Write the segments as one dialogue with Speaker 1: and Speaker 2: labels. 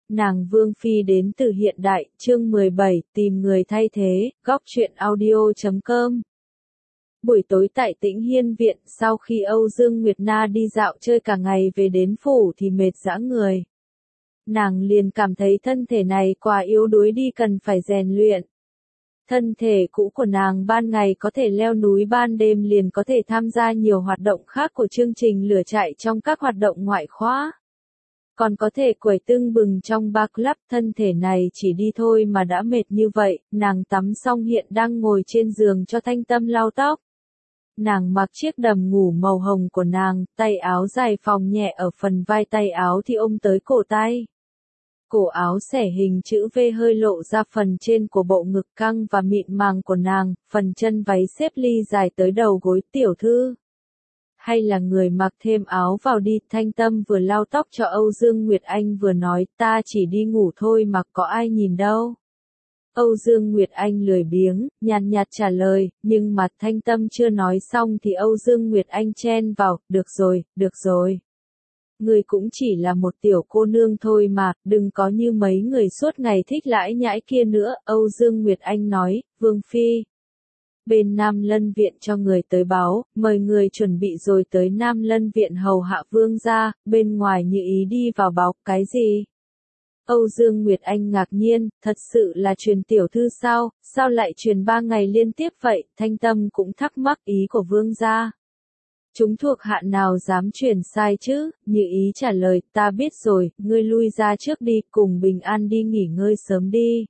Speaker 1: Nàng Vương Phi đến từ hiện đại, chương 17, tìm người thay thế, góc truyện audio.com. Buổi tối tại Tĩnh Hiên Viện, sau khi Âu Dương Nguyệt Na đi dạo chơi cả ngày về đến phủ thì mệt dã người. Nàng liền cảm thấy thân thể này quá yếu đuối đi, cần phải rèn luyện. Thân thể cũ của nàng ban ngày có thể leo núi, ban đêm liền có thể tham gia nhiều hoạt động khác của chương trình lửa trại trong các hoạt động ngoại khóa. Còn có thể quẩy tưng bừng trong bar club, thân thể này chỉ đi thôi mà đã mệt như vậy. Nàng tắm xong hiện đang ngồi trên giường cho Thanh Tâm lau tóc. Nàng mặc chiếc đầm ngủ màu hồng của nàng, tay áo dài phồng nhẹ ở phần vai, tay áo thì ôm tới cổ tay. Cổ áo xẻ hình chữ V hơi lộ ra phần trên của bộ ngực căng và mịn màng của nàng, phần chân váy xếp ly dài tới đầu gối. Tiểu thư, hay là người mặc thêm áo vào đi. Thanh Tâm vừa lau tóc cho Âu Dương Nguyệt Anh vừa nói, ta chỉ đi ngủ thôi mà có ai nhìn đâu. Âu Dương Nguyệt Anh lười biếng, nhàn nhạt trả lời, nhưng mà Thanh Tâm chưa nói xong thì Âu Dương Nguyệt Anh chen vào, được rồi. Ngươi cũng chỉ là một tiểu cô nương thôi mà, đừng có như mấy người suốt ngày thích lãi nhãi kia nữa. Âu Dương Nguyệt Anh nói, Vương Phi. Bên Nam Lân Viện cho người tới báo, mời người chuẩn bị rồi tới Nam Lân Viện hầu hạ vương gia. Bên ngoài Như Ý đi vào báo, cái gì? Âu Dương Nguyệt Anh ngạc nhiên, thật sự là truyền tiểu thư sao, sao lại truyền 3 ngày liên tiếp vậy? Thanh Tâm cũng thắc mắc ý của vương gia. Chúng thuộc hạ nào dám truyền sai chứ? Như Ý trả lời, ta biết rồi, ngươi lui ra trước đi, cùng bình an đi nghỉ ngơi sớm đi.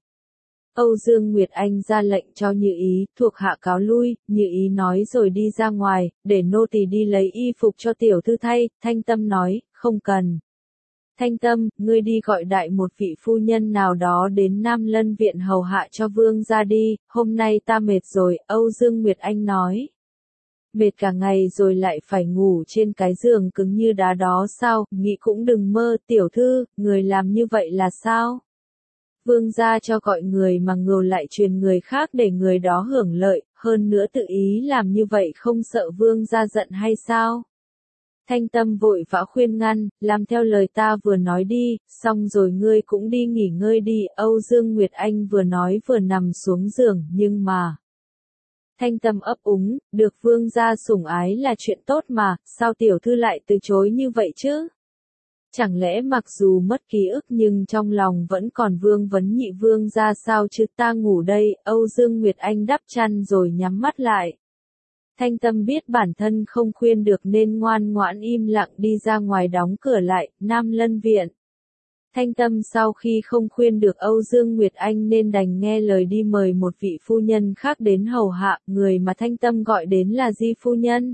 Speaker 1: Âu Dương Nguyệt Anh ra lệnh cho Như Ý, thuộc hạ cáo lui. Như Ý nói rồi đi ra ngoài, để nô tỳ đi lấy y phục cho tiểu thư thay. Thanh Tâm nói, không cần. Thanh Tâm, ngươi đi gọi đại một vị phu nhân nào đó đến Nam Lân Viện hầu hạ cho vương gia đi, hôm nay ta mệt rồi. Âu Dương Nguyệt Anh nói. Mệt cả ngày rồi lại phải ngủ trên cái giường cứng như đá đó sao? Nghĩ cũng đừng mơ. Tiểu thư, người làm như vậy là sao? Vương gia cho gọi người mà ngầu lại truyền người khác để người đó hưởng lợi, hơn nữa tự ý làm như vậy không sợ vương gia giận hay sao? Thanh Tâm vội vã khuyên ngăn, làm theo lời ta vừa nói đi, xong rồi ngươi cũng đi nghỉ ngơi đi. Âu Dương Nguyệt Anh vừa nói vừa nằm xuống giường, nhưng mà... Thanh Tâm ấp úng, được vương gia sủng ái là chuyện tốt mà, sao tiểu thư lại từ chối như vậy chứ? Chẳng lẽ mặc dù mất ký ức nhưng trong lòng vẫn còn vương vấn nhị vương gia sao chứ? Ta ngủ đây. Âu Dương Nguyệt Anh đắp chăn rồi nhắm mắt lại. Thanh Tâm biết bản thân không khuyên được nên ngoan ngoãn im lặng đi ra ngoài đóng cửa lại. Nam Lân Viện. Thanh Tâm sau khi không khuyên được Âu Dương Nguyệt Anh nên đành nghe lời đi mời một vị phu nhân khác đến hầu hạ. Người mà Thanh Tâm gọi đến là Di phu nhân.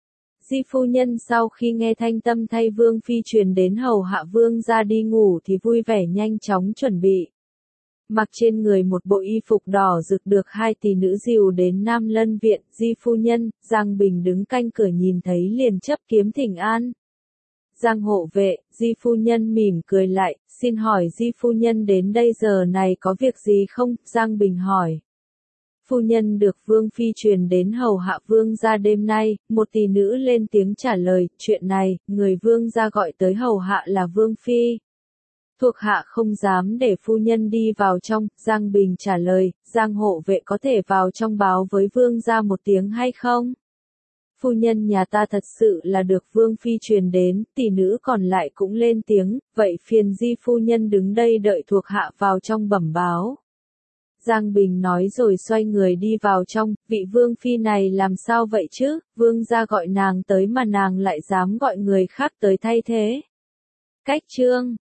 Speaker 1: Di phu nhân sau khi nghe Thanh Tâm thay Vương Phi truyền đến hầu hạ vương gia đi ngủ thì vui vẻ nhanh chóng chuẩn bị. Mặc trên người một bộ y phục đỏ rực được 2 tỷ nữ dìu đến Nam Lân Viện. Di phu nhân, Giang Bình đứng canh cửa nhìn thấy liền chấp kiếm thỉnh an. Giang hộ vệ. Di phu nhân mỉm cười lại, xin hỏi Di phu nhân đến đây giờ này có việc gì không? Giang Bình hỏi. Phu nhân được Vương Phi truyền đến hầu hạ vương gia đêm nay. Một tỷ nữ lên tiếng trả lời, chuyện này, người vương gia gọi tới hầu hạ là Vương Phi. Thuộc hạ không dám để phu nhân đi vào trong. Giang Bình trả lời, Giang hộ vệ có thể vào trong báo với vương gia một tiếng hay không? Phu nhân nhà ta thật sự là được Vương Phi truyền đến. Tỷ nữ còn lại cũng lên tiếng, vậy phiền Di phu nhân đứng đây đợi thuộc hạ vào trong bẩm báo. Giang Bình nói rồi xoay người đi vào trong. Vị Vương Phi này làm sao vậy chứ? Vương gia gọi nàng tới mà nàng lại dám gọi người khác tới thay thế. Cách chương